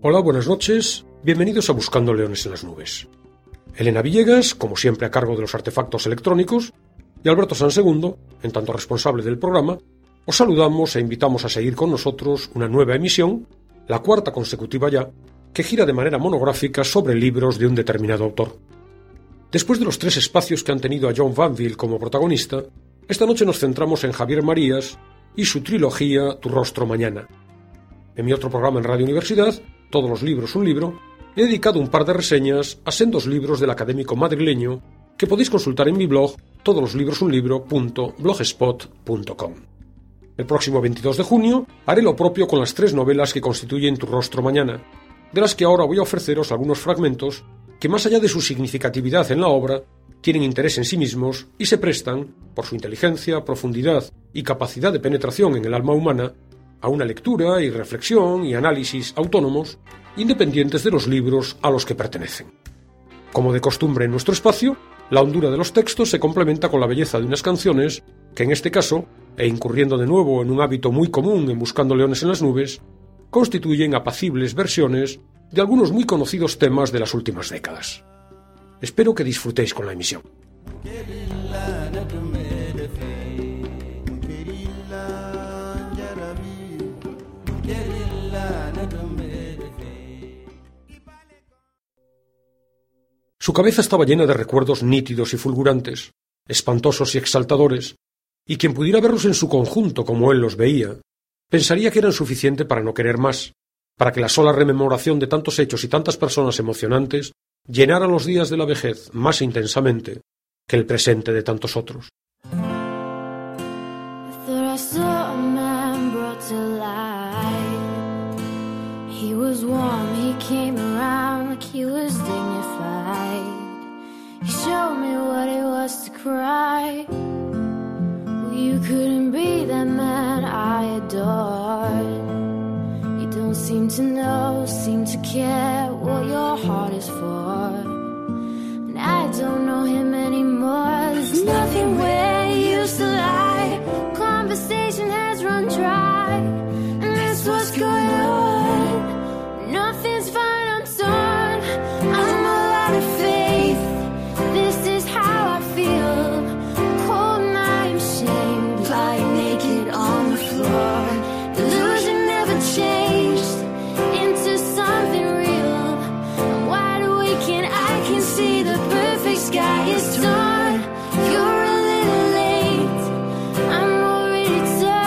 Hola, buenas noches, bienvenidos a Buscando Leones en las Nubes. Elena Villegas, como siempre a cargo de los artefactos electrónicos, y Alberto Sansegundo, en tanto responsable del programa, os saludamos e invitamos a seguir con nosotros una nueva emisión, la cuarta consecutiva ya, que gira de manera monográfica sobre libros de un determinado autor. Después de los 3 espacios que han tenido a John Banville como protagonista, esta noche nos centramos en Javier Marías y su trilogía Tu rostro mañana. En mi otro programa en Radio Universidad, Todos los libros un libro, he dedicado un par de reseñas a sendos libros del académico madrileño que podéis consultar en mi blog todoslibrosunlibro.blogspot.com. El próximo 22 de junio haré lo propio con las 3 novelas que constituyen Tu rostro mañana, de las que ahora voy a ofreceros algunos fragmentos que, más allá de su significatividad en la obra, tienen interés en sí mismos y se prestan, por su inteligencia, profundidad y capacidad de penetración en el alma humana, a una lectura y reflexión y análisis autónomos, independientes de los libros a los que pertenecen. Como de costumbre en nuestro espacio, la hondura de los textos se complementa con la belleza de unas canciones que, en este caso, e incurriendo de nuevo en un hábito muy común en Buscando Leones en las Nubes, constituyen apacibles versiones de algunos muy conocidos temas de las últimas décadas. Espero que disfrutéis con la emisión. Su cabeza estaba llena de recuerdos nítidos y fulgurantes, espantosos y exaltadores, y quien pudiera verlos en su conjunto como él los veía, pensaría que eran suficiente para no querer más, para que la sola rememoración de tantos hechos y tantas personas emocionantes llenara los días de la vejez más intensamente que el presente de tantos otros. He showed me what it was to cry. You couldn't be that man I adored. You don't seem to know, seem to care what your heart is for. And I don't know him anymore. There's nothing where he used to lie. Conversation has run dry, and that's what's going on. Nothing's fine, I'm torn. I'm all out of faith. This is how I feel. Cold and I'm ashamed, lying naked on the floor. Illusion never changed into something real. I'm wide awake and I can see the perfect sky is torn. You're a little late, I'm already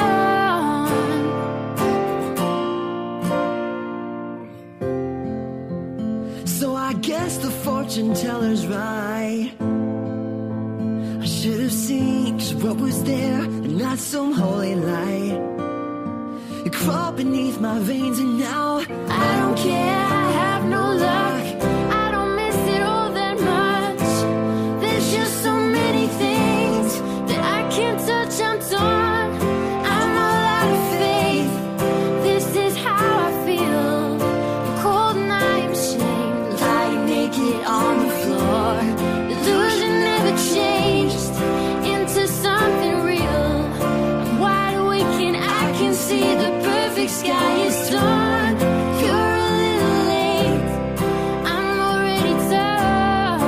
done. So I guess the fortune teller's right. I should have seen just what was there and not some holy light. It crawled beneath my veins and now I don't care, I have no luck. I don't miss it all that much. There's just so many things that I can't touch, I'm torn. I'm all out of faith. This is how I feel. I'm cold and I'm ashamed, lying naked on the floor. Illusion never changed into something real. I'm wide awake and I can see the perfect sky is torn. You're a little late, I'm already done.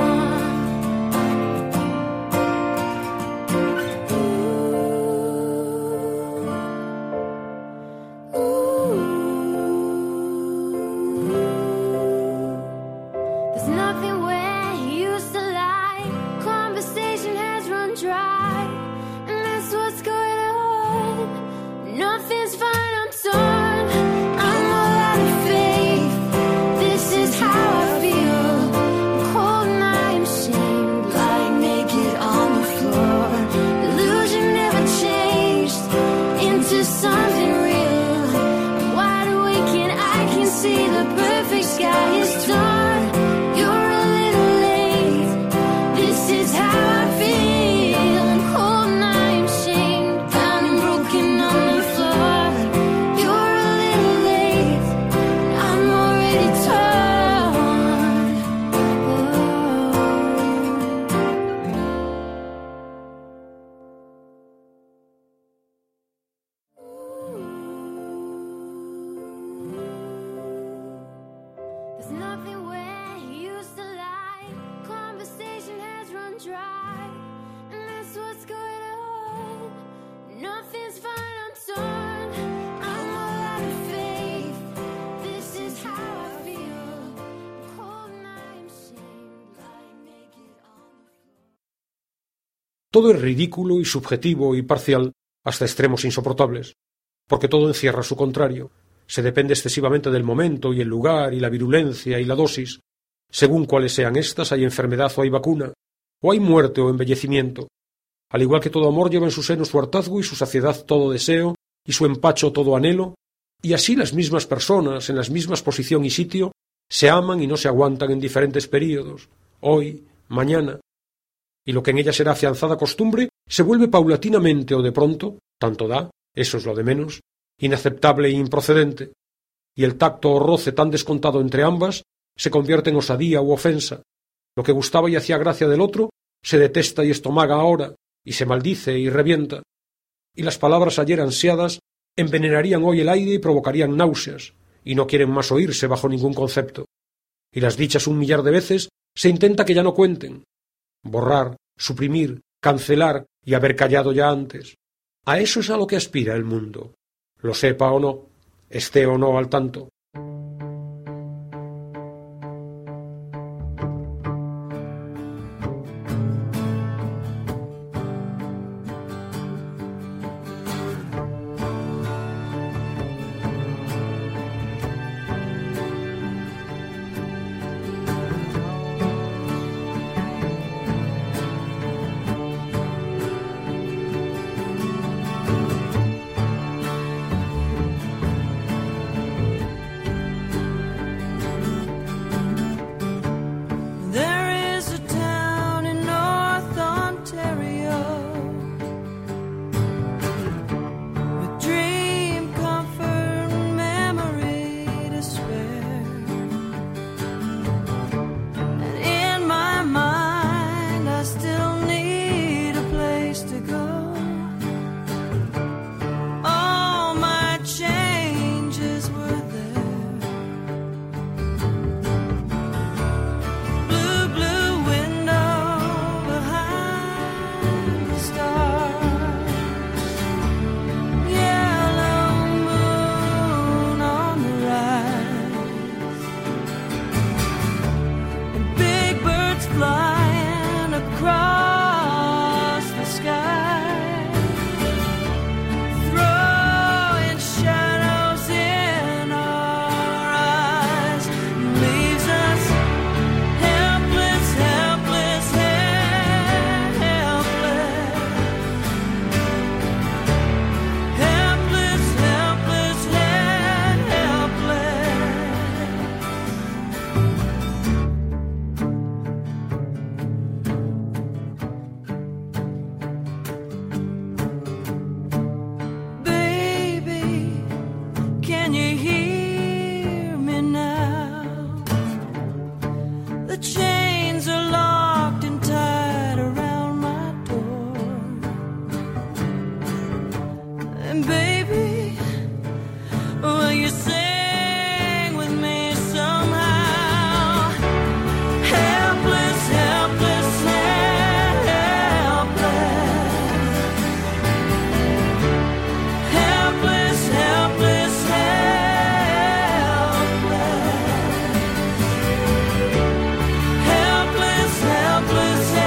Ooh. There's nothing where he used to lie. Conversation has run dry, and that's what's going on. Nothing's fine, I'm torn. I'm todo es ridículo y subjetivo y parcial hasta extremos insoportables, porque todo encierra su contrario. Se depende excesivamente del momento y el lugar y la virulencia y la dosis. Según cuáles sean éstas, hay enfermedad o hay vacuna, o hay muerte o embellecimiento. Al igual que todo amor lleva en su seno su hartazgo y su saciedad todo deseo y su empacho todo anhelo, y así las mismas personas, en las mismas posición y sitio, se aman y no se aguantan en diferentes períodos, hoy, mañana, y lo que en ella será afianzada costumbre se vuelve paulatinamente o de pronto, tanto da, eso es lo de menos, inaceptable e improcedente, y el tacto o roce tan descontado entre ambas se convierte en osadía u ofensa. Lo que gustaba y hacía gracia del otro se detesta y estomaga ahora, y se maldice y revienta, y las palabras ayer ansiadas envenenarían hoy el aire y provocarían náuseas, y no quieren más oírse bajo ningún concepto, y las dichas 1 millar de veces se intenta que ya no cuenten, borrar, suprimir, cancelar y haber callado ya antes. A eso es a lo que aspira el mundo, lo sepa o no, esté o no al tanto.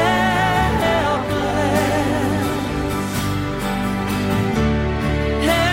Helpless,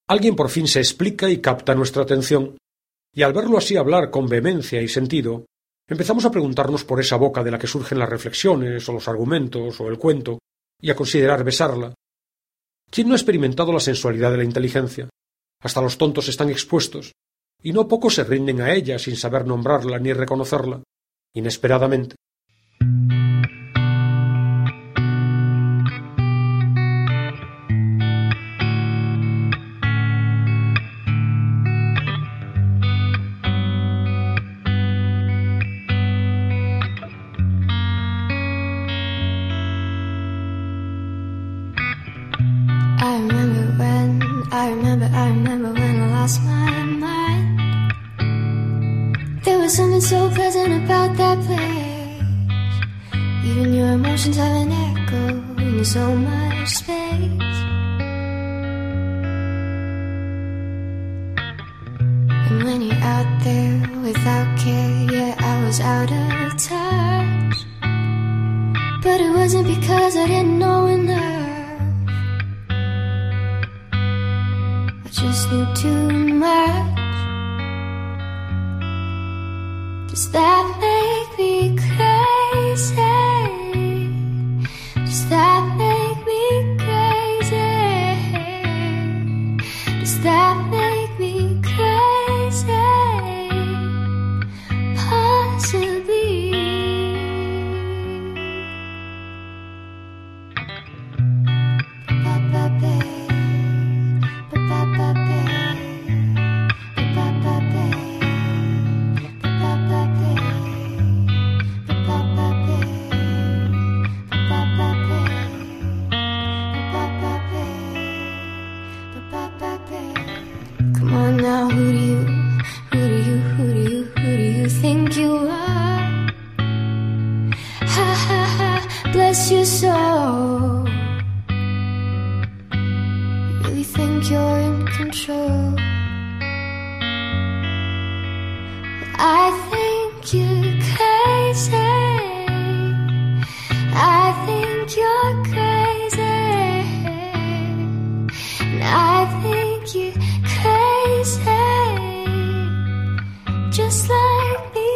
Alguien por fin se explica y capta nuestra atención, y al verlo así hablar con vehemencia y sentido, empezamos a preguntarnos por esa boca de la que surgen las reflexiones, o los argumentos, o el cuento, y a considerar besarla. ¿Quién no ha experimentado la sensualidad de la inteligencia? Hasta los tontos están expuestos, y no pocos se rinden a ella sin saber nombrarla ni reconocerla, inesperadamente. I remember when I lost my mind. There was something so pleasant about that place. Even your emotions have an echo in so much space. And when you're out there without care, yeah, I was out of touch. But it wasn't because I didn't know enough. Just knew too much. Does that make me crazy? Does that make me crazy? Does that make me crazy? Possibly. Come on now, who do you think you are? Ha ha ha, bless your soul. You really think you're in control? I think you're crazy. I think you're crazy. And I think you're crazy, just like me.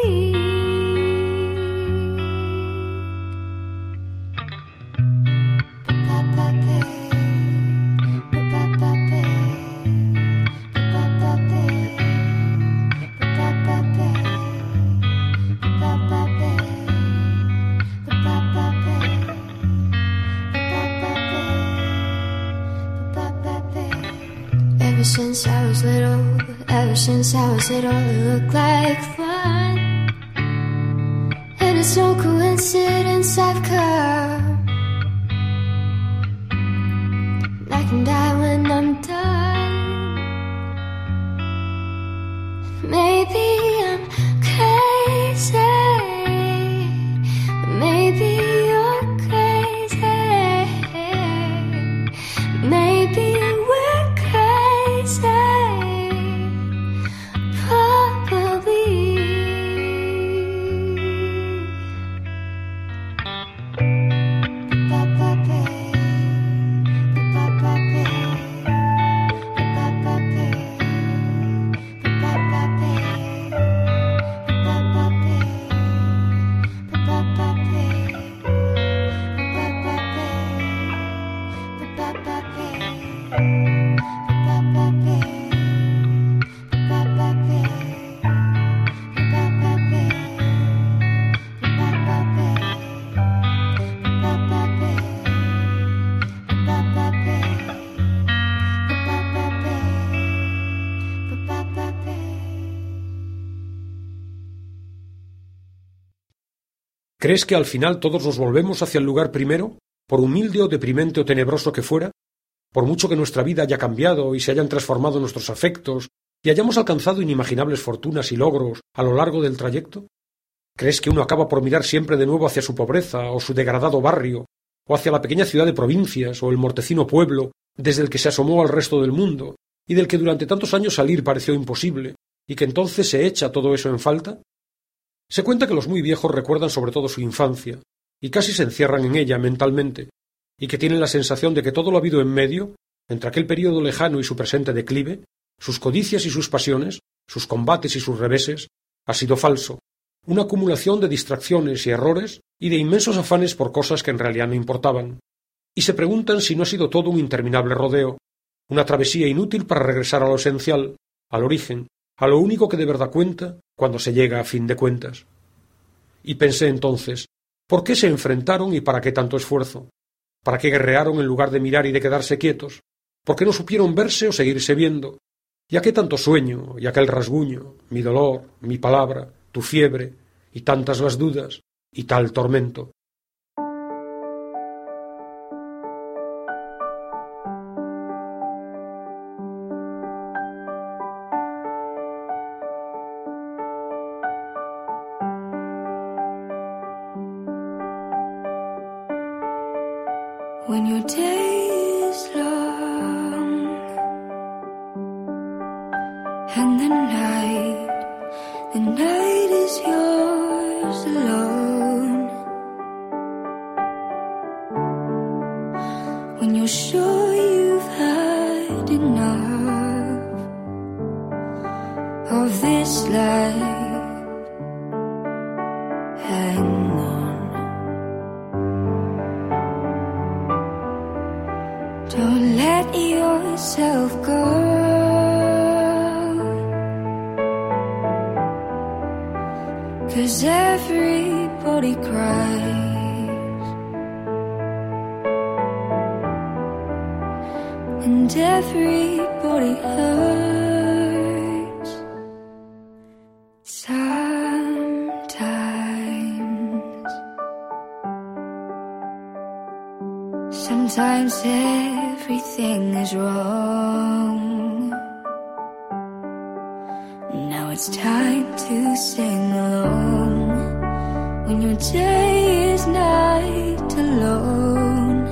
Ever since I was little, it looked like fun. And it's no coincidence I've come. And I can die when I'm done. Maybe I'm crazy. Maybe you're crazy. Maybe we're crazy. ¿Crees que al final todos nos volvemos hacia el lugar primero, por humilde o deprimente o tenebroso que fuera? Por mucho que nuestra vida haya cambiado y se hayan transformado nuestros afectos y hayamos alcanzado inimaginables fortunas y logros a lo largo del trayecto? ¿Crees que uno acaba por mirar siempre de nuevo hacia su pobreza o su degradado barrio, o hacia la pequeña ciudad de provincias o el mortecino pueblo desde el que se asomó al resto del mundo y del que durante tantos años salir pareció imposible, y que entonces se echa todo eso en falta? Se cuenta que los muy viejos recuerdan sobre todo su infancia, y casi se encierran en ella mentalmente, y que tienen la sensación de que todo lo habido en medio entre aquel período lejano y su presente declive, sus codicias y sus pasiones, sus combates y sus reveses, ha sido falso, una acumulación de distracciones y errores y de inmensos afanes por cosas que en realidad no importaban, y se preguntan si no ha sido todo un interminable rodeo, una travesía inútil para regresar a lo esencial, al origen, a lo único que de verdad cuenta cuando se llega a fin de cuentas. Y pensé entonces, ¿por qué se enfrentaron y para qué tanto esfuerzo? ¿Para qué guerrearon en lugar de mirar y de quedarse quietos? ¿Por qué no supieron verse o seguirse viendo? ¿Y a qué tanto sueño y aquel rasguño, mi dolor, mi palabra, tu fiebre, y tantas las dudas, y tal tormento? When your day is long and the night is yours alone. When you're sure you've had enough of this life, hang on. Don't let yourself go, 'cause everybody cries and everybody hurts sometimes. Sometimes everything is wrong. Now it's time to sing along. When your day is night alone,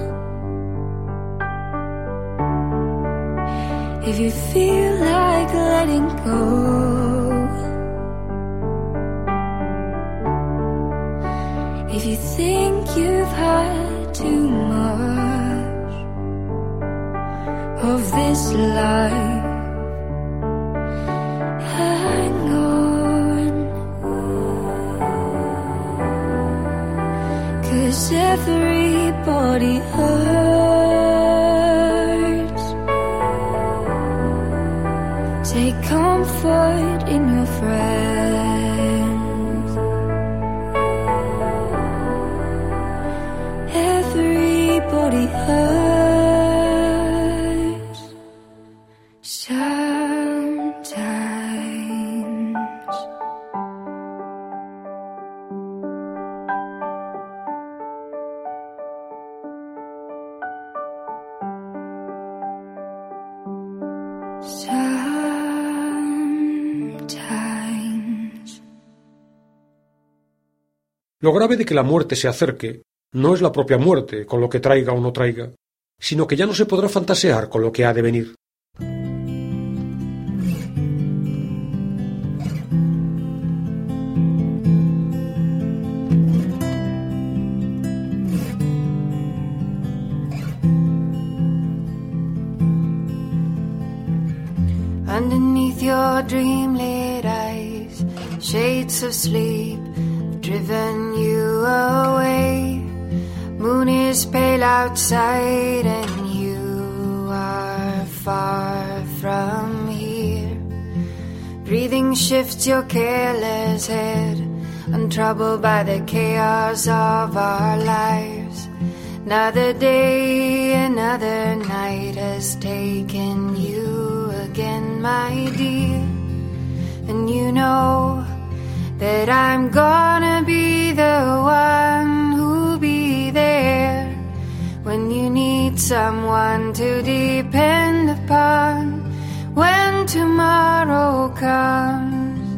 if you feel like letting go, if you think you've had too much of this life, hang on, 'cause everybody hurts. Take comfort in your friends. Everybody hurts sometimes. Sometimes. Lo grave de que la muerte se acerque no es la propia muerte, con lo que traiga o no traiga, sino que ya no se podrá fantasear con lo que ha de venir. Underneath your dream-lit eyes, shades of sleep have driven you away. Moon is pale outside and you are far from here. Breathing shifts your careless head, untroubled by the chaos of our lives. Another day, another night has taken you again, my dear. And you know that I'm gonna be the one who'll be there when you need someone to depend upon when tomorrow comes.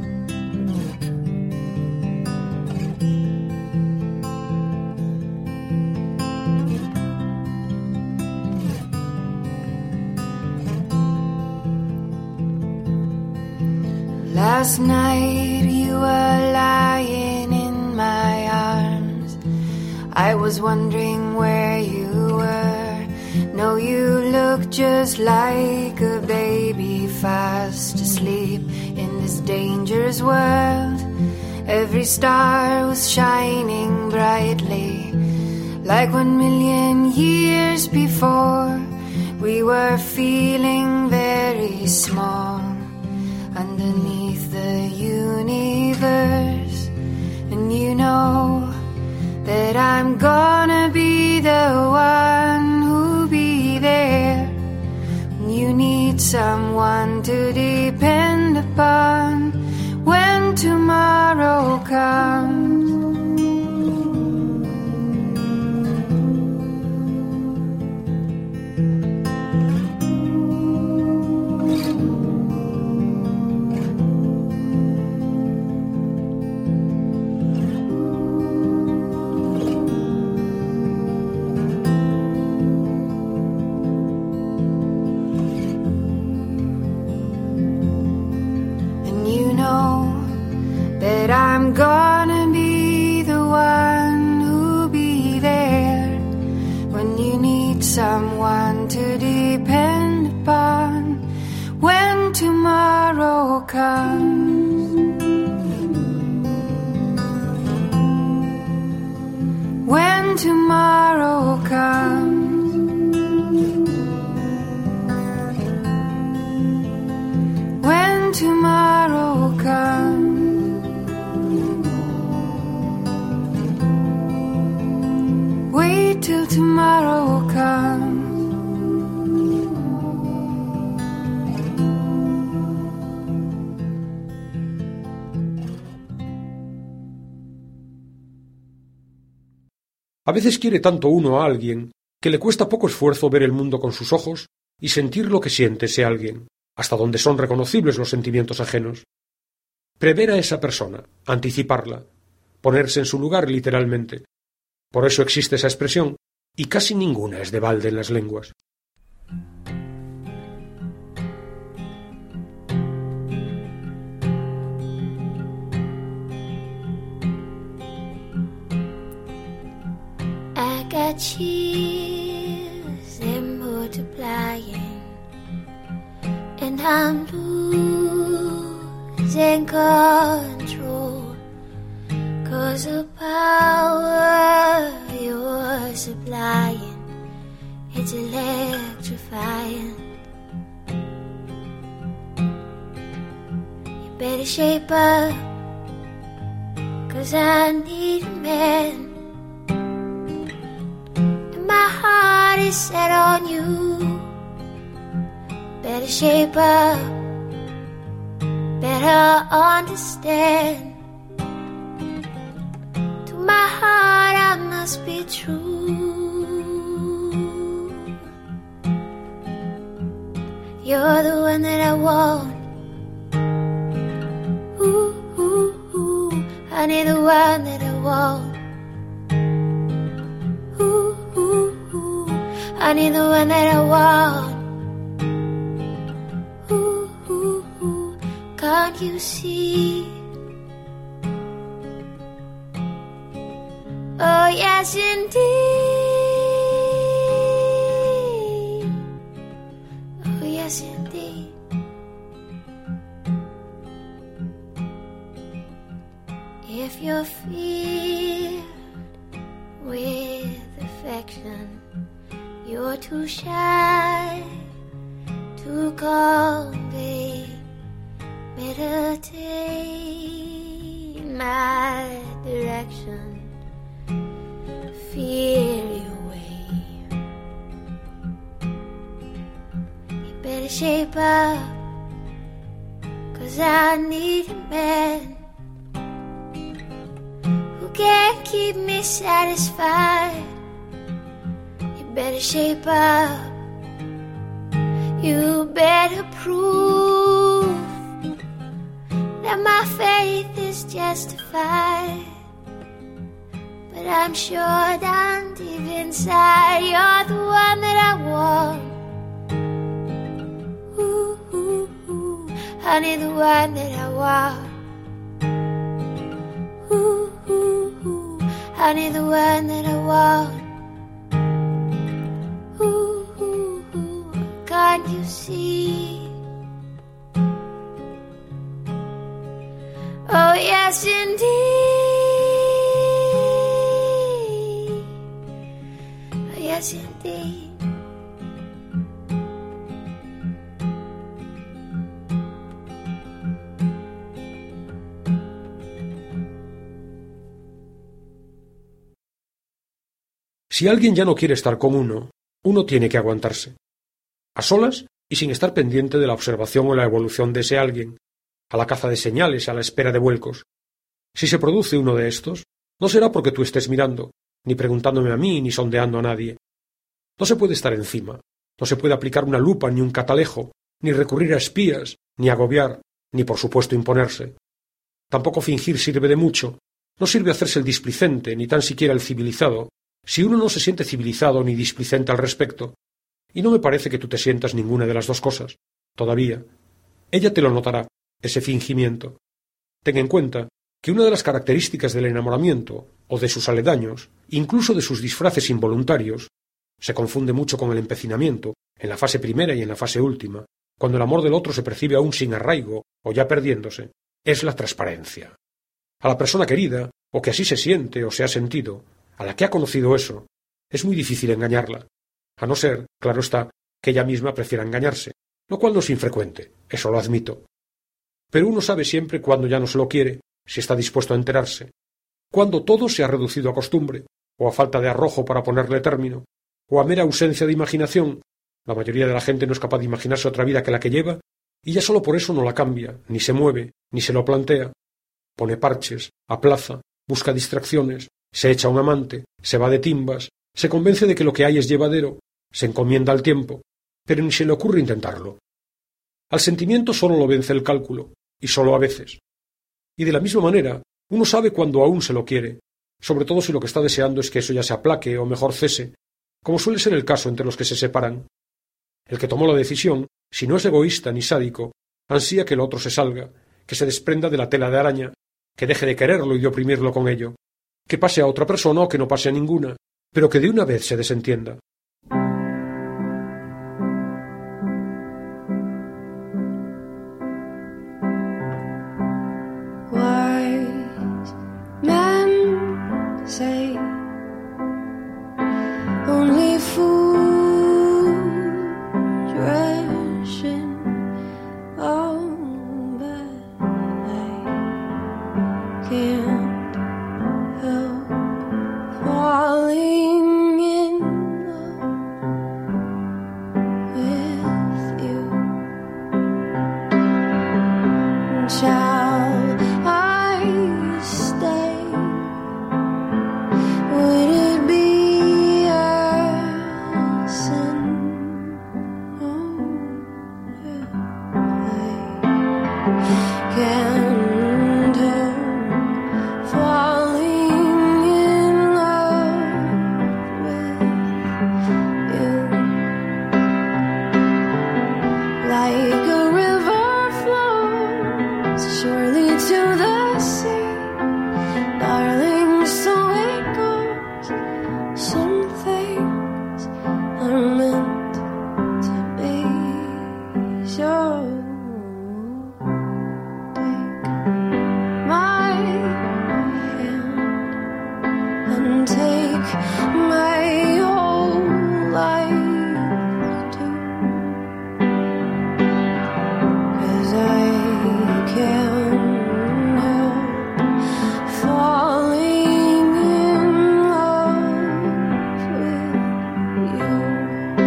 Last night you were lying in my arms. I was wondering where you were. No, you looked just like a baby fast asleep in this dangerous world. Every star was shining brightly, like 1,000,000 years before. We were feeling very small underneath the universe. And you know that I'm gonna be the one who'll be there. You need someone to depend upon when tomorrow comes. I'm gonna be the one who'll be there when you need someone to depend upon when tomorrow comes. When tomorrow comes. When tomorrow comes. Wait till tomorrow comes. A veces quiere tanto uno a alguien que le cuesta poco esfuerzo ver el mundo con sus ojos y sentir lo que siente ese alguien, hasta donde son reconocibles los sentimientos ajenos. Prever a esa persona, anticiparla, ponerse en su lugar literalmente. Por eso existe esa expresión, y casi ninguna es de balde en las lenguas. I got chills and multiplying, and I'm losing control, 'cause the power you're supplying, it's electrifying. You better shape up, 'cause I need a man. My heart is set on you. Better shape up, better understand. To my heart I must be true. You're the one that I want. Ooh, ooh, ooh. I need the one that I want. I need the one that I want. Ooh, ooh, ooh. Can't you see? Oh yes indeed. Oh yes indeed. If you're filled with affection, you're too shy to convey. Meditate my direction. Feel your way. You better shape up, 'cause I need a man who can keep me satisfied. Better shape up. You better prove that my faith is justified. But I'm sure down deep inside you're the one that I want. Ooh, ooh, ooh. I need the one that I want. Ooh, ooh, ooh. I need the one that I want. you see. Oh yes indeed, oh yes indeed. Si alguien ya no quiere estar con uno tiene que aguantarse. A solas y sin estar pendiente de la observación o la evolución de ese alguien, a la caza de señales, a la espera de vuelcos. Si se produce uno de estos, no será porque tú estés mirando, ni preguntándome a mí, ni sondeando a nadie. No se puede estar encima, no se puede aplicar una lupa ni un catalejo, ni recurrir a espías, ni agobiar, ni por supuesto imponerse. Tampoco fingir sirve de mucho, no sirve hacerse el displicente, ni tan siquiera el civilizado, si uno no se siente civilizado ni displicente al respecto. Y no me parece que tú te sientas ninguna de las dos cosas, todavía. Ella te lo notará, ese fingimiento. Ten en cuenta que una de las características del enamoramiento, o de sus aledaños, incluso de sus disfraces involuntarios, se confunde mucho con el empecinamiento, en la fase primera y en la fase última, cuando el amor del otro se percibe aún sin arraigo o ya perdiéndose, es la transparencia. A la persona querida, o que así se siente o se ha sentido, a la que ha conocido eso, es muy difícil engañarla, a no ser, claro está, que ella misma prefiera engañarse, lo cual no es infrecuente, eso lo admito. Pero uno sabe siempre cuándo ya no se lo quiere, si está dispuesto a enterarse, cuando todo se ha reducido a costumbre, o a falta de arrojo para ponerle término, o a mera ausencia de imaginación. La mayoría de la gente no es capaz de imaginarse otra vida que la que lleva, y ya solo por eso no la cambia, ni se mueve, ni se lo plantea. Pone parches, aplaza, busca distracciones, se echa un amante, se va de timbas, se convence de que lo que hay es llevadero, se encomienda al tiempo, pero ni se le ocurre intentarlo. Al sentimiento solo lo vence el cálculo, y solo a veces. Y de la misma manera, uno sabe cuando aún se lo quiere, sobre todo si lo que está deseando es que eso ya se aplaque o mejor cese, como suele ser el caso entre los que se separan. El que tomó la decisión, si no es egoísta ni sádico, ansía que el otro se salga, que se desprenda de la tela de araña, que deje de quererlo y de oprimirlo con ello, que pase a otra persona o que no pase a ninguna, pero que de una vez se desentienda. Wise men say only fools ration. Oh, but I can't help falling in love with you. Shall I stay? Would it be a sin? Oh, if I can't help falling in love with you. Like a river flows surely to the sea, darling, so it goes. Some things are meant to be. So take my hand and take my whole life too. 'Cause I can't help falling in love with you.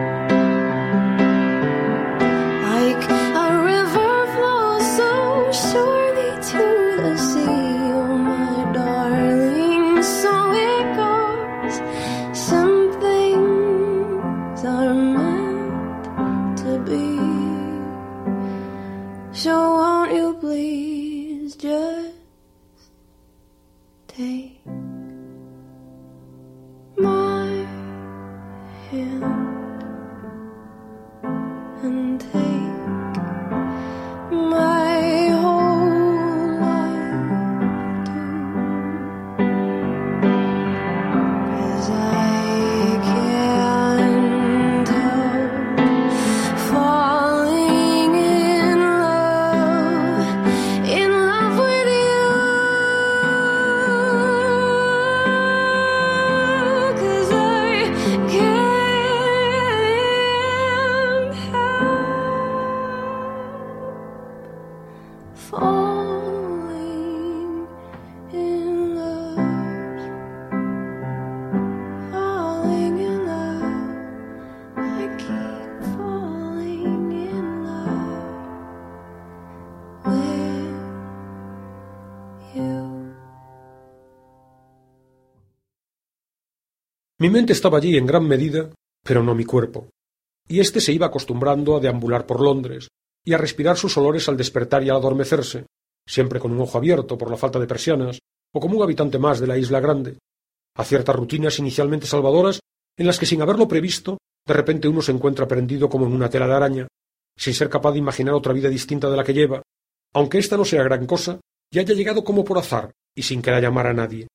Like a river flows so surely to the sea, oh my darling, so it goes. Some things are meant to be. So won't you please just take my hand and take my whole life too. 'Cause I can't help Mi mente estaba allí en gran medida, pero no mi cuerpo, y éste se iba acostumbrando a deambular por Londres y a respirar sus olores al despertar y al adormecerse, siempre con un ojo abierto por la falta de persianas, o como un habitante más de la isla grande, a ciertas rutinas inicialmente salvadoras en las que, sin haberlo previsto, de repente uno se encuentra prendido como en una tela de araña, sin ser capaz de imaginar otra vida distinta de la que lleva, aunque ésta no sea gran cosa y haya llegado como por azar y sin que la llamara a nadie.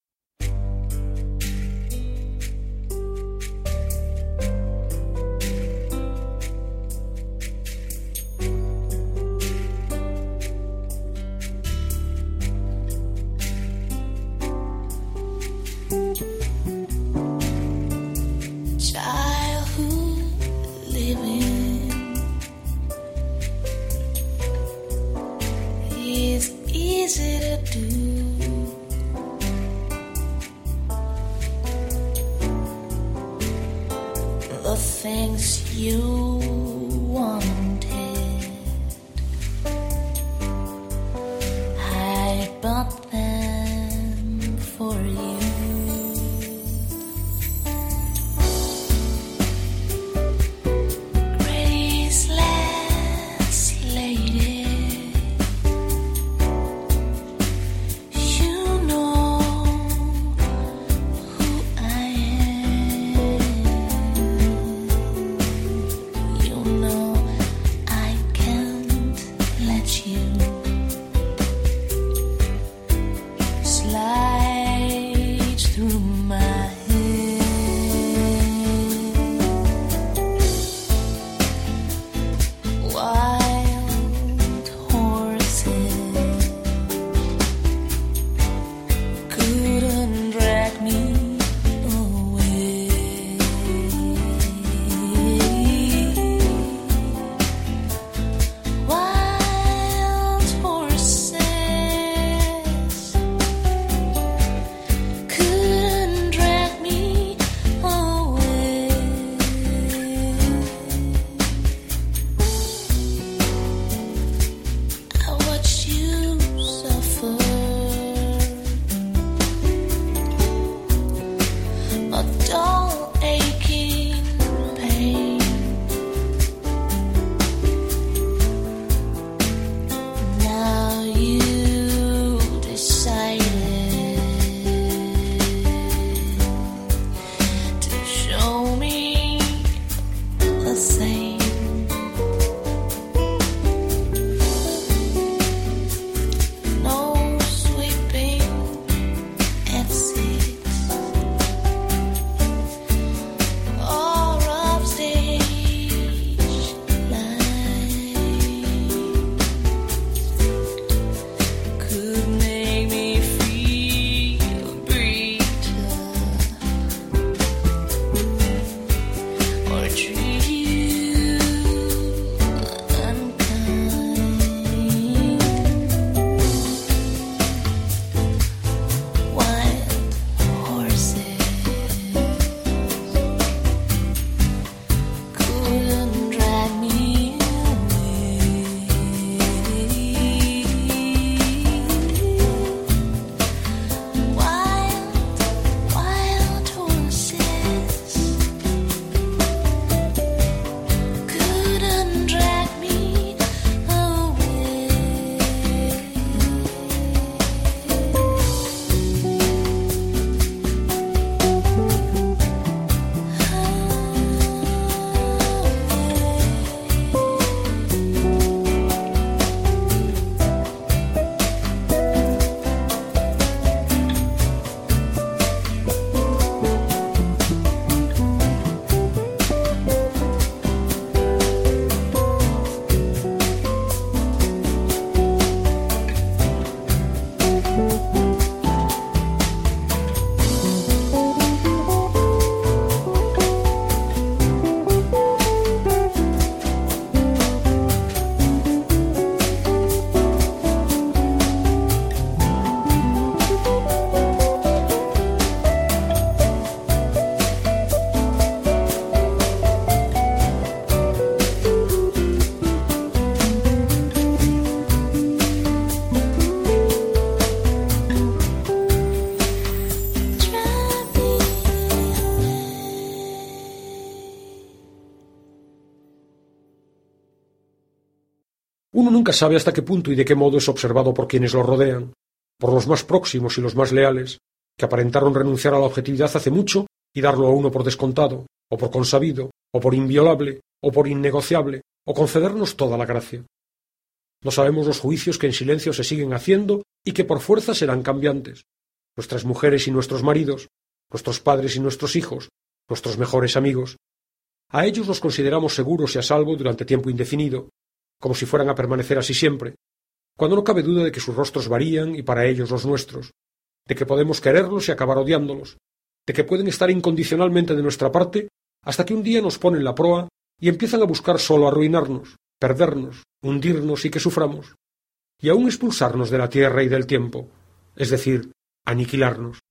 Uno nunca sabe hasta qué punto y de qué modo es observado por quienes lo rodean, por los más próximos y los más leales, que aparentaron renunciar a la objetividad hace mucho y darlo a uno por descontado, o por consabido, o por inviolable, o por innegociable, o concedernos toda la gracia. No sabemos los juicios que en silencio se siguen haciendo y que por fuerza serán cambiantes. Nuestras mujeres y nuestros maridos, nuestros padres y nuestros hijos, nuestros mejores amigos. A ellos los consideramos seguros y a salvo durante tiempo indefinido, como si fueran a permanecer así siempre, cuando no cabe duda de que sus rostros varían y para ellos los nuestros, de que podemos quererlos y acabar odiándolos, de que pueden estar incondicionalmente de nuestra parte hasta que un día nos ponen la proa y empiezan a buscar solo arruinarnos, perdernos, hundirnos y que suframos, y aún expulsarnos de la tierra y del tiempo, es decir, aniquilarnos.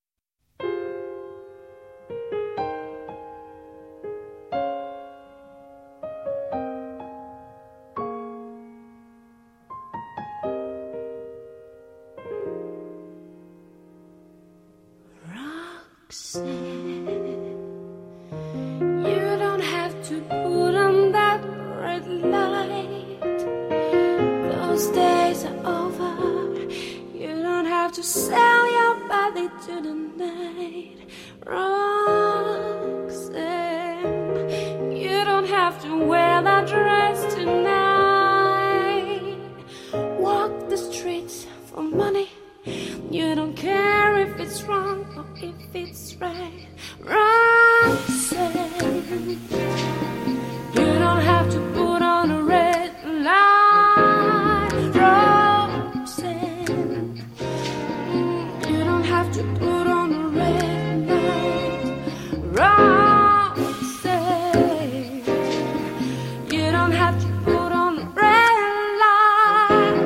You don't have to put on that red light. Those days are over. You don't have to sell your body to the night. Roxanne, you don't have to wear that dress tonight. Walk the streets for money. You don't care if it's wrong or if it's right. Roxanne, you don't have to put on a red light. Roxanne, you don't have to put on a red light. Roxanne, you don't have to put on a red light.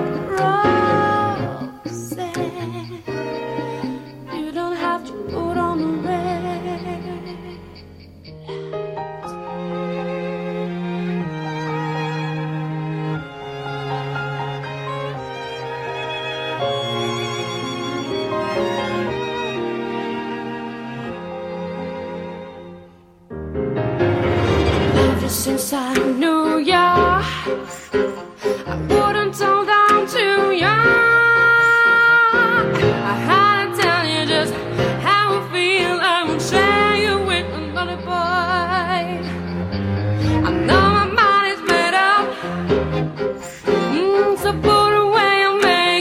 Roxanne, you don't have to put on a red light. Ever since I knew ya, I wouldn't hold on to ya. I had to tell you just how I feel. I won't share you with another boy. I know my mind is made up, so put away your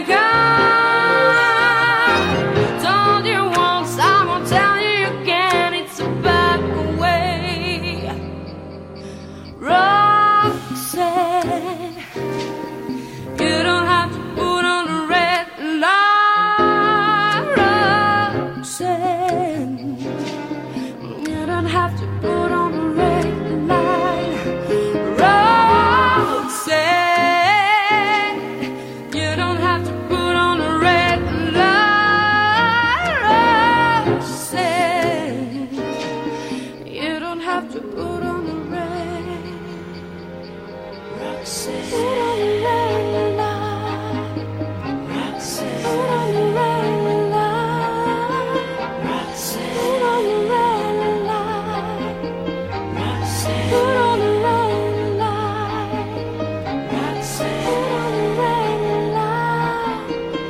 makeup. Told you once, I won't tell you again. It's a back away. Roxanne, you don't have to put on a red light. Roxanne, you don't have to put on a red light. Roxanne, you don't have to put on a red light. Roxanne, you don't have to put on a red. Roxanne, put on a red light. Roxanne, put on a red light. Roxanne, put on a red light. Roxanne, put on a red light. Roxanne, put on a red light.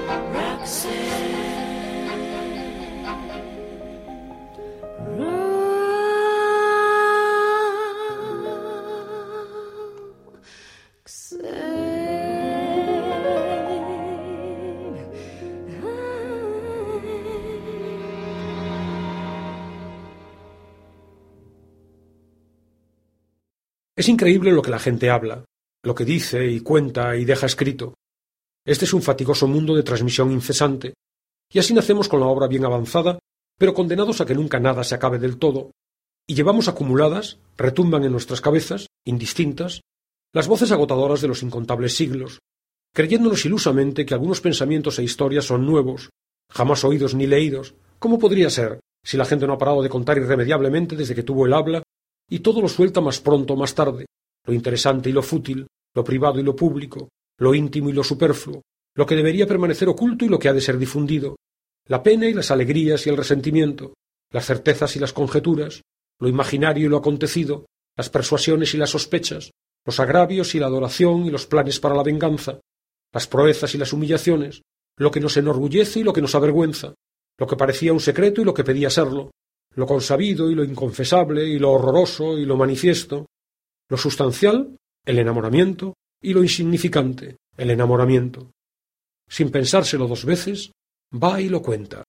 Es increíble lo que la gente habla, lo que dice y cuenta y deja escrito. Este es un fatigoso mundo de transmisión incesante, y así nacemos con la obra bien avanzada, pero condenados a que nunca nada se acabe del todo, y llevamos acumuladas, retumban en nuestras cabezas, indistintas, las voces agotadoras de los incontables siglos, creyéndonos ilusamente que algunos pensamientos e historias son nuevos, jamás oídos ni leídos. ¿Cómo podría ser, si la gente no ha parado de contar irremediablemente desde que tuvo el habla, y todo lo suelta más pronto o más tarde, lo interesante y lo fútil, lo privado y lo público, lo íntimo y lo superfluo, lo que debería permanecer oculto y lo que ha de ser difundido, la pena y las alegrías y el resentimiento, las certezas y las conjeturas, lo imaginario y lo acontecido, las persuasiones y las sospechas, los agravios y la adoración y los planes para la venganza, las proezas y las humillaciones, lo que nos enorgullece y lo que nos avergüenza, lo que parecía un secreto y lo que pedía serlo, lo consabido y lo inconfesable y lo horroroso y lo manifiesto, lo sustancial, el enamoramiento, y lo insignificante, el enamoramiento. Sin pensárselo dos veces, va y lo cuenta.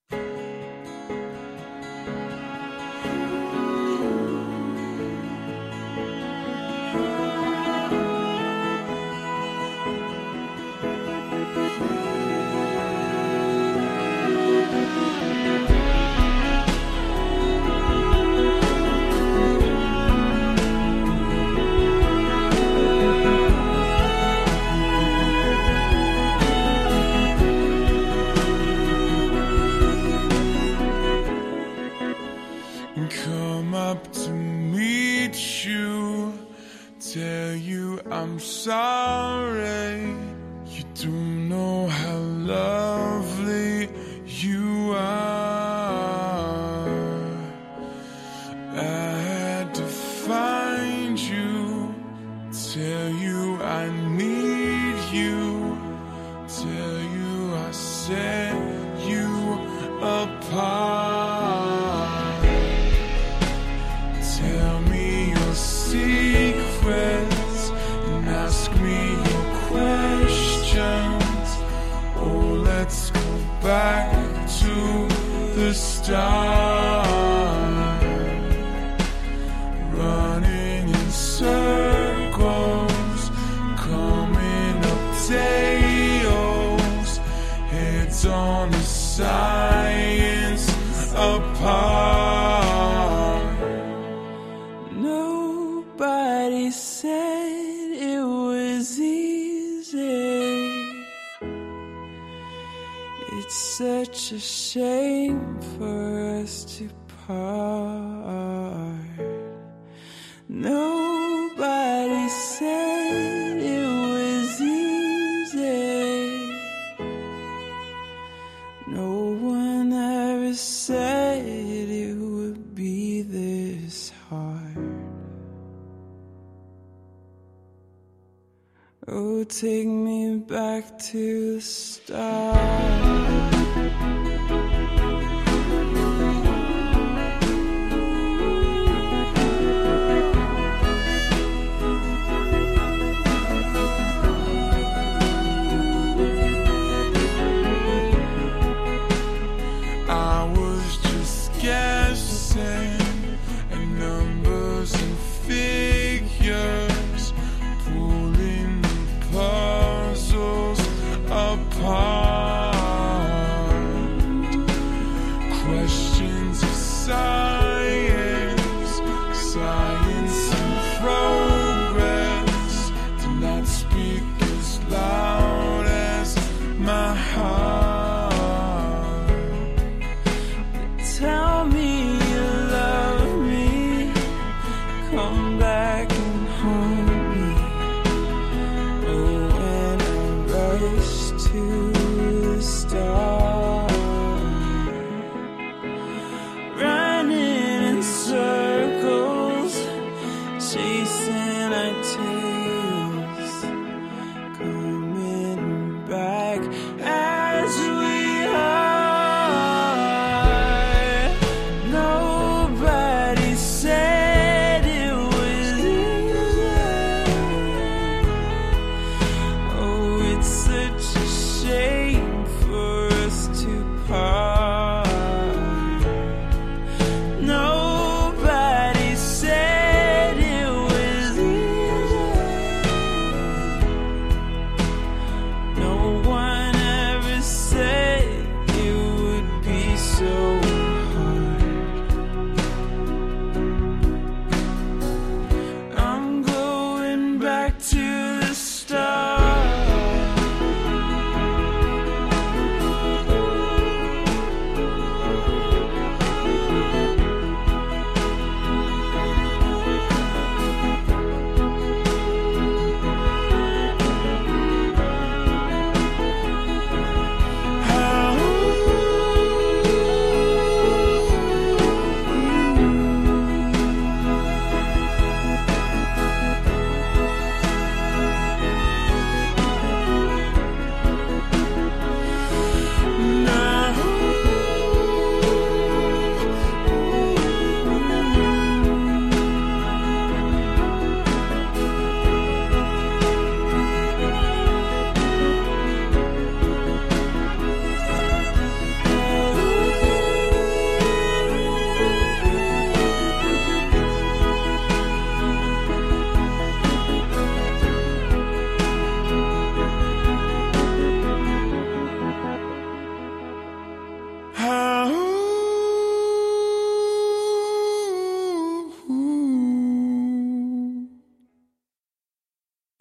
Come up to meet you, tell you I'm sorry. You don't know how lovely you are. I had to find you, tell you I need you, tell you I set you apart. Tell me your secrets and ask me your questions. Oh, let's go back to the start. Running in circles, coming up tails, heads on the science apart. Nobody said it was easy. It's such a shame for us to part. Nobody said it was easy. No one ever said it would be this hard. Oh, take me back to the start. I was just guessing at numbers and figures, pulling the puzzles apart.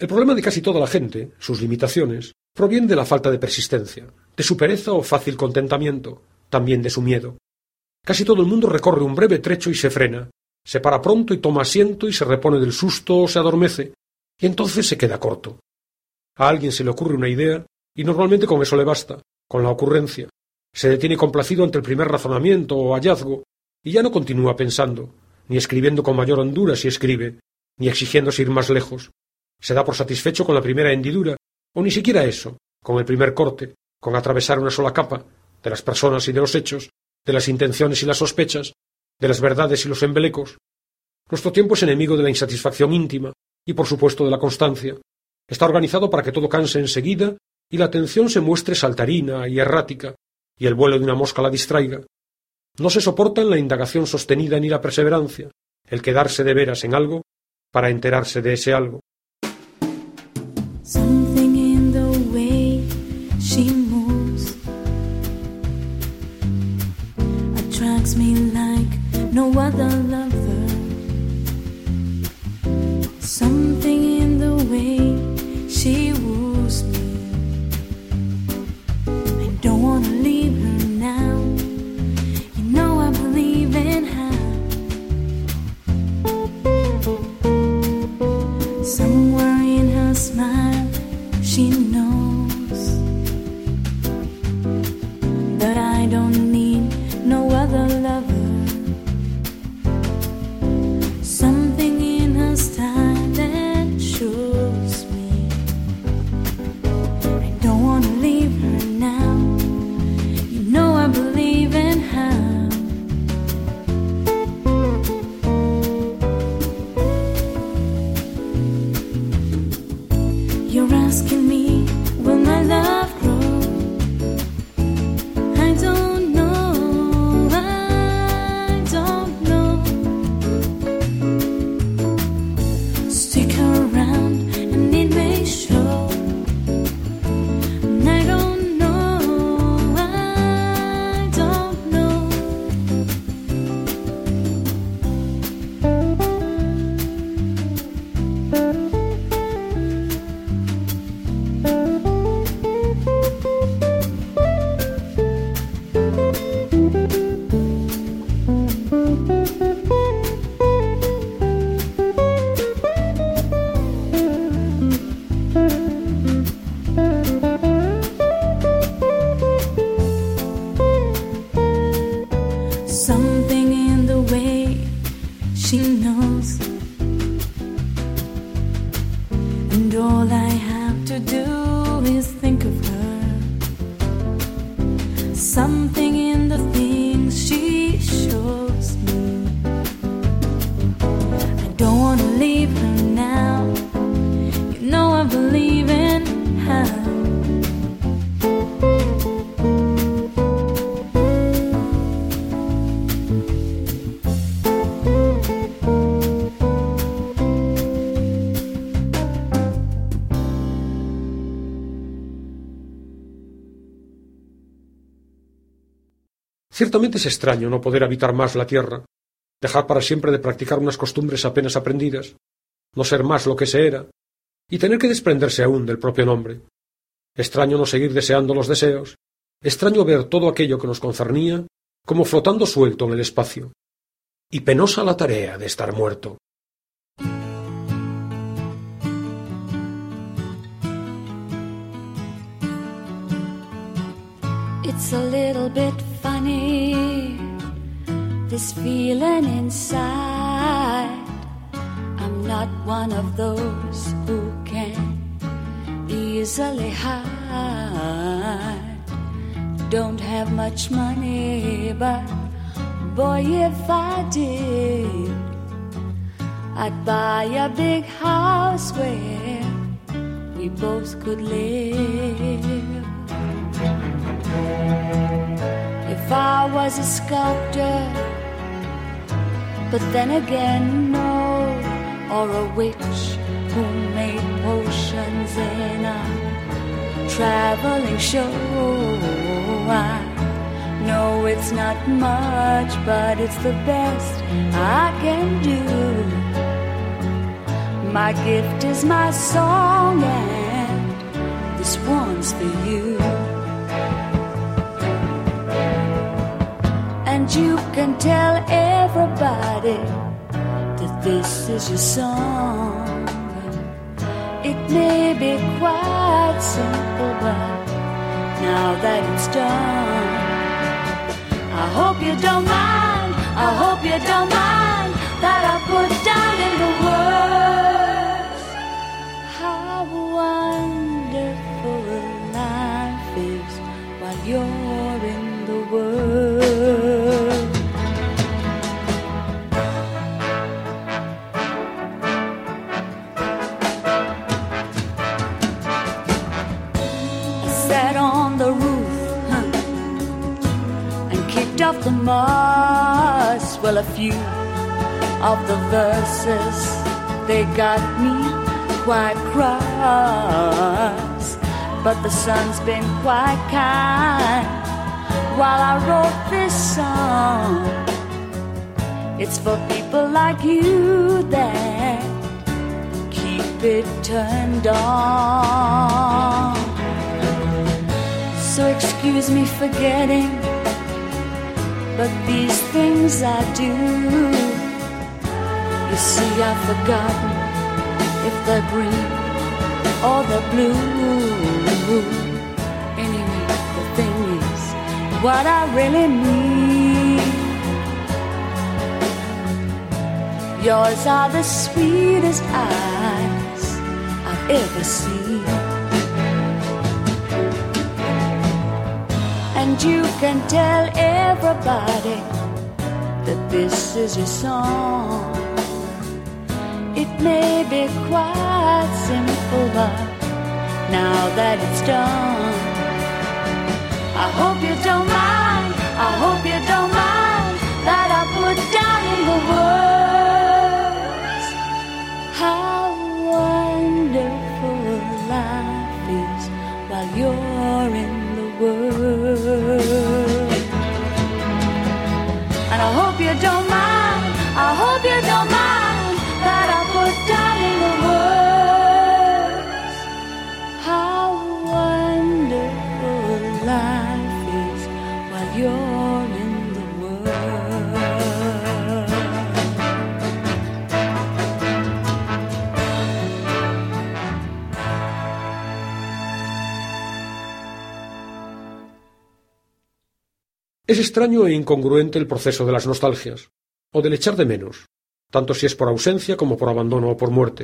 problema de casi toda la gente, sus limitaciones, proviene de la falta de persistencia, de su pereza o fácil contentamiento, también de su miedo. Casi todo el mundo recorre un breve trecho y se frena, se para pronto y toma asiento y se repone del susto o se adormece, y entonces se queda corto. A alguien se le ocurre una idea, y normalmente con eso le basta, con la ocurrencia. Se detiene complacido ante el primer razonamiento o hallazgo, y ya no continúa pensando, ni escribiendo con mayor hondura si escribe, ni exigiéndose ir más lejos. Se da por satisfecho con la primera hendidura, o ni siquiera eso, con el primer corte, con atravesar una sola capa, de las personas y de los hechos, de las intenciones y las sospechas, de las verdades y los embelecos. Nuestro tiempo es enemigo de la insatisfacción íntima, y por supuesto de la constancia. Está organizado para que todo canse enseguida, y la atención se muestre saltarina y errática, y el vuelo de una mosca la distraiga. No se soportan la indagación sostenida ni la perseverancia, el quedarse de veras en algo para enterarse de ese algo. Something in the way she moves attracts me like no other lover. Something in the way she woos me. I don't want to leave her now. You know I believe in her. Somewhere in her smile she knows that I don't need no other lover. Something in her style that shows me I don't want to leave her now. You know I believe in her. You're asking me, will my love grow? I don't know, I don't know. Stick around and it may show. And I don't know, I don't know. Something in the way she knows, and all I have to do is think of her. Something in the things she shows me. I don't want to leave her now. You know I believe in her. Ciertamente es extraño no poder habitar más la tierra, dejar para siempre de practicar unas costumbres apenas aprendidas, no ser más lo que se era, y tener que desprenderse aún del propio nombre. Extraño no seguir deseando los deseos, extraño ver todo aquello que nos concernía como flotando suelto en el espacio. Y penosa la tarea de estar muerto. It's a little bit funny, this feeling inside. I'm not one of those who can easily hide. Don't have much money, but boy, if I did, I'd buy a big house where we both could live. If I was a sculptor, but then again, no, or a witch who made potions in a traveling show. I know it's not much, but it's the best I can do. My gift is my song, and this one's for you. And you can tell everybody that this is your song. It may be quite simple, but now that it's done, I hope you don't mind, I hope you don't mind that I put down in the words how wonderful life is while you're in the world. I sat on the roof and kicked off the moss. Well, a few of the verses, they got me quite cross, but the sun's been quite kind while I wrote this song. It's for people like you that keep it turned on. So excuse me for getting, but these things I do. You see, I've forgotten if they're green or they're blue. Anyway, the thing is, what I really mean. Yours are the sweetest eyes I've ever seen. And you can tell everybody that this is your song. It may be quite simple, but now that it's done, I hope you don't mind, I hope you don't mind that I put down in the words how wonderful life is while you're in the world. And I hope you don't mind, I hope you don't mind that I put down in the words how wonderful life is while you're in the world. Es extraño e incongruente el proceso de las nostalgias, o del echar de menos, tanto si es por ausencia como por abandono o por muerte.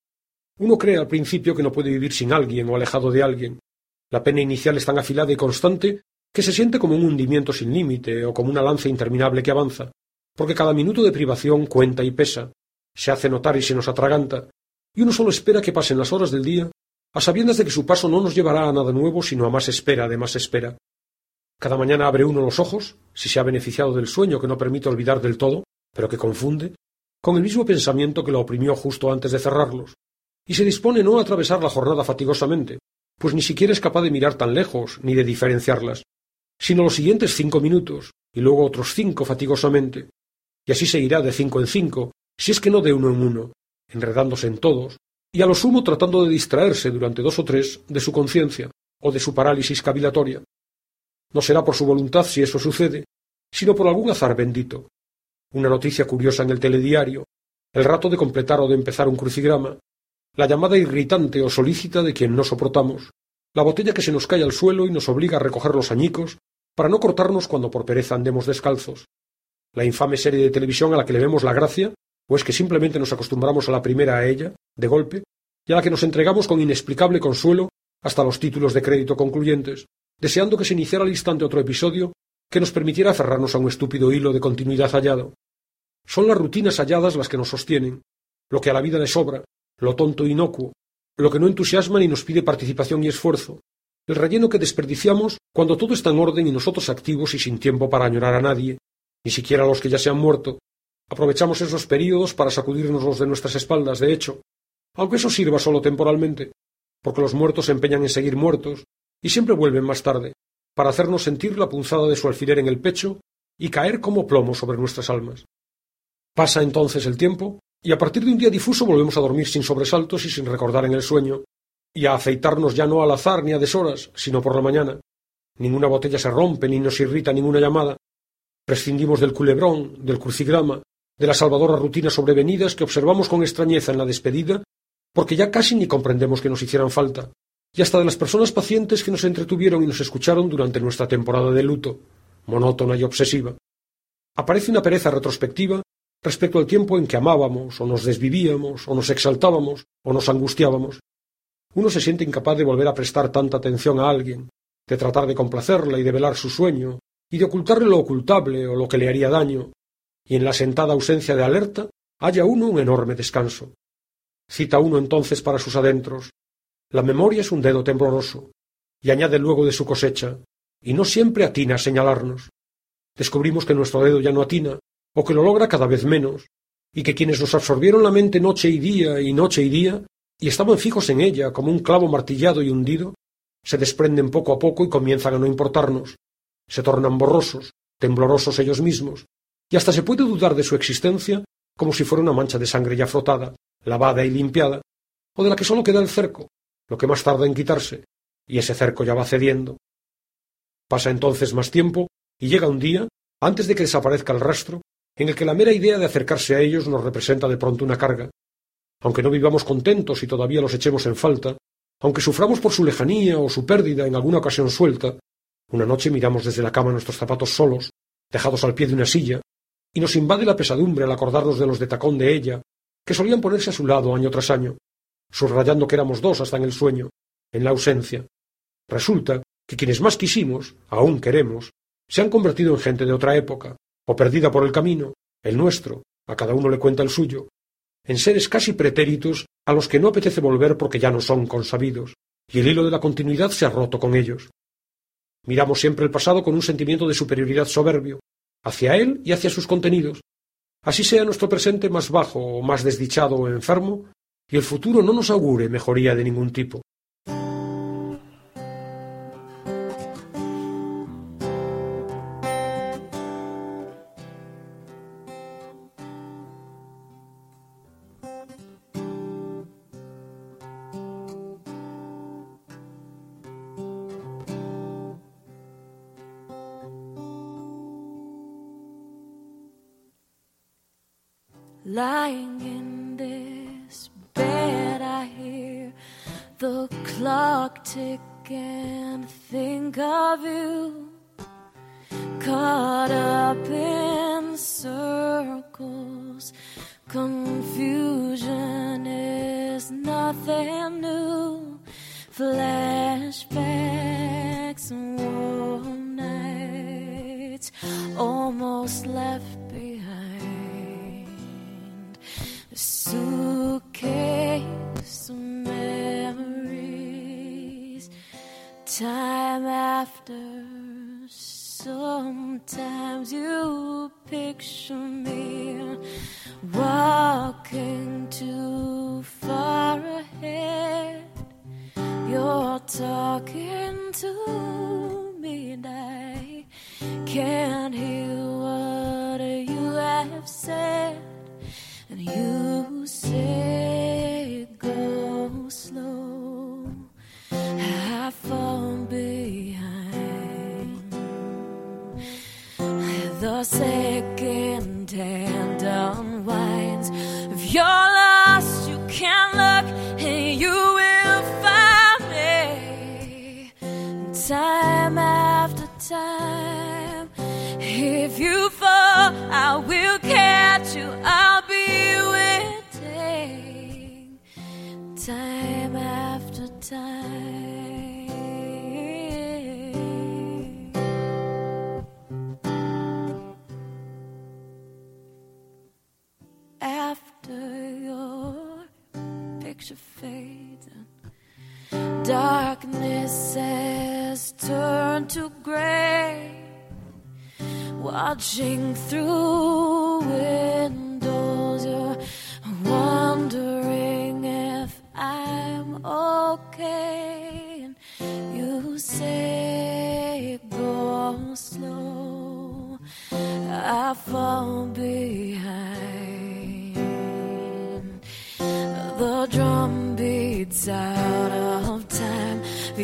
Uno cree al principio que no puede vivir sin alguien o alejado de alguien. La pena inicial es tan afilada y constante que se siente como un hundimiento sin límite o como una lanza interminable que avanza, porque cada minuto de privación cuenta y pesa, se hace notar y se nos atraganta, y uno solo espera que pasen las horas del día, a sabiendas de que su paso no nos llevará a nada nuevo, sino a más espera de más espera. Cada mañana abre uno los ojos, si se ha beneficiado del sueño que no permite olvidar del todo, pero que confunde, con el mismo pensamiento que lo oprimió justo antes de cerrarlos, y se dispone no a atravesar la jornada fatigosamente, pues ni siquiera es capaz de mirar tan lejos ni de diferenciarlas, sino los siguientes 5 minutos, y luego otros 5 fatigosamente, y así seguirá de 5 en 5, si es que no de 1 en 1, enredándose en todos, y a lo sumo tratando de distraerse durante 2 o 3 de su conciencia o de su parálisis cavilatoria. No será por su voluntad si eso sucede, sino por algún azar bendito. Una noticia curiosa en el telediario, el rato de completar o de empezar un crucigrama, la llamada irritante o solícita de quien no soportamos, la botella que se nos cae al suelo y nos obliga a recoger los añicos para no cortarnos cuando por pereza andemos descalzos, la infame serie de televisión a la que le vemos la gracia, o es que simplemente nos acostumbramos a la primera a ella, de golpe, y a la que nos entregamos con inexplicable consuelo hasta los títulos de crédito concluyentes, deseando que se iniciara al instante otro episodio que nos permitiera aferrarnos a un estúpido hilo de continuidad hallado. Son las rutinas halladas las que nos sostienen, lo que a la vida le sobra, lo tonto e inocuo, lo que no entusiasma ni nos pide participación y esfuerzo, el relleno que desperdiciamos cuando todo está en orden y nosotros activos y sin tiempo para añorar a nadie, ni siquiera a los que ya se han muerto. Aprovechamos esos períodos para sacudirnos de nuestras espaldas, de hecho, aunque eso sirva solo temporalmente, porque los muertos se empeñan en seguir muertos y siempre vuelven más tarde, para hacernos sentir la punzada de su alfiler en el pecho y caer como plomo sobre nuestras almas. Pasa entonces el tiempo Y a partir de un día difuso volvemos a dormir sin sobresaltos y sin recordar en el sueño, y a afeitarnos ya no al azar ni a deshoras, sino por la mañana. Ninguna botella se rompe ni nos irrita ninguna llamada. Prescindimos del culebrón, del crucigrama, de las salvadoras rutinas sobrevenidas que observamos con extrañeza en la despedida, porque ya casi ni comprendemos que nos hicieran falta, y hasta de las personas pacientes que nos entretuvieron y nos escucharon durante nuestra temporada de luto, monótona y obsesiva. Aparece una pereza retrospectiva respecto al tiempo en que amábamos, o nos desvivíamos, o nos exaltábamos, o nos angustiábamos. Uno se siente incapaz de volver a prestar tanta atención a alguien, de tratar de complacerla y de velar su sueño, y de ocultarle lo ocultable o lo que le haría daño, y en la sentada ausencia de alerta halla uno un enorme descanso. Cita uno entonces para sus adentros: la memoria es un dedo tembloroso, y añade luego de su cosecha: y no siempre atina a señalarnos. Descubrimos que nuestro dedo ya no atina, o que lo logra cada vez menos, y que quienes nos absorbieron la mente noche y día, y estaban fijos en ella como un clavo martillado y hundido, se desprenden poco a poco y comienzan a no importarnos, se tornan borrosos, temblorosos ellos mismos, y hasta se puede dudar de su existencia como si fuera una mancha de sangre ya frotada, lavada y limpiada, o de la que sólo queda el cerco, lo que más tarda en quitarse, y ese cerco ya va cediendo. Pasa entonces más tiempo, y llega un día, antes de que desaparezca el rastro, en el que la mera idea de acercarse a ellos nos representa de pronto una carga. Aunque no vivamos contentos y todavía los echemos en falta, aunque suframos por su lejanía o su pérdida en alguna ocasión suelta, una noche miramos desde la cama nuestros zapatos solos, dejados al pie de una silla, y nos invade la pesadumbre al acordarnos de los de tacón de ella, que solían ponerse a su lado año tras año, subrayando que éramos dos hasta en el sueño, en la ausencia. Resulta que quienes más quisimos, aún queremos, se han convertido en gente de otra época, o perdida por el camino, el nuestro, a cada uno le cuenta el suyo, en seres casi pretéritos a los que no apetece volver porque ya no son consabidos, y el hilo de la continuidad se ha roto con ellos. Miramos siempre el pasado con un sentimiento de superioridad soberbio, hacia él y hacia sus contenidos, así sea nuestro presente más bajo o más desdichado o enfermo, y el futuro no nos augure mejoría de ningún tipo. Lying in this bed, I hear the clock tick and think of you, caught up in circles. Confusion is nothing new. Flashbacks and warm nights almost left behind. A suitcase of memories, time after. Sometimes you picture me walking too far ahead. You're talking to me and I can't hear what you have said. And you say go slow, I fall behind. The second hand unwinds. If you're lost, you can look and you will find me. Time after time, if you fall, I will catch you. I'll be waiting. Time after time. After your picture fades and darkness has turned to gray, watching through windows, you're wondering if I'm okay, and you say go slow, I fall behind.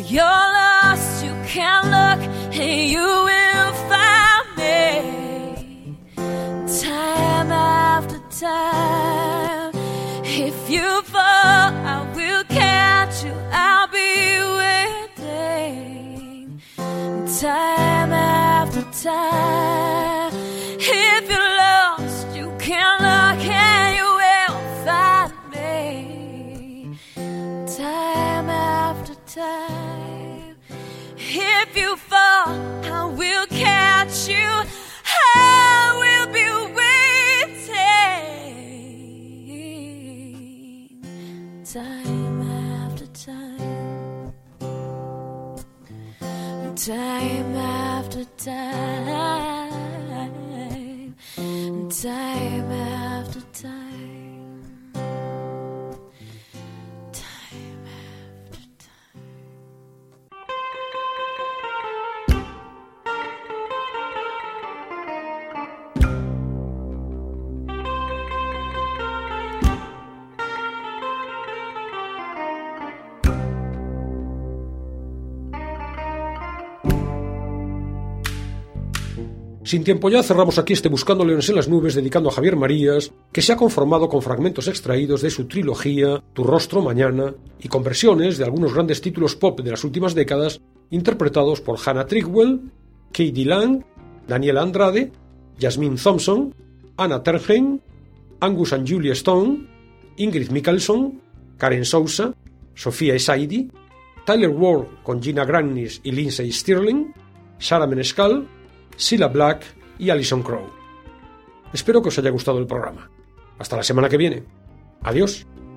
you're lost, you can look and you will find me. Time after time, if you fall, I will catch you, I'll be waiting. Time after time, if you're lost, you can look and you will find me. Time after time, if you fall, I will catch you, I will be waiting. Time after time, time after time, time after time, time after time. Sin tiempo ya, cerramos aquí este Buscando Leones en las Nubes, dedicando a Javier Marías, que se ha conformado con fragmentos extraídos de su trilogía Tu rostro mañana y con versiones de algunos grandes títulos pop de las últimas décadas, interpretados por Hannah Trigwell, K.D. Lang, Daniela Andrade, Jasmine Thompson, Anna Terheim, Angus and Julia Stone, Ingrid Michaelson, Karen Sousa, Sofía Esaidi, Tyler Ward con Gina Grannis y Lindsay Stirling, Sarah Menescal, Cilla Black y Alison Crow. Espero que os haya gustado el programa. Hasta la semana que viene. Adiós.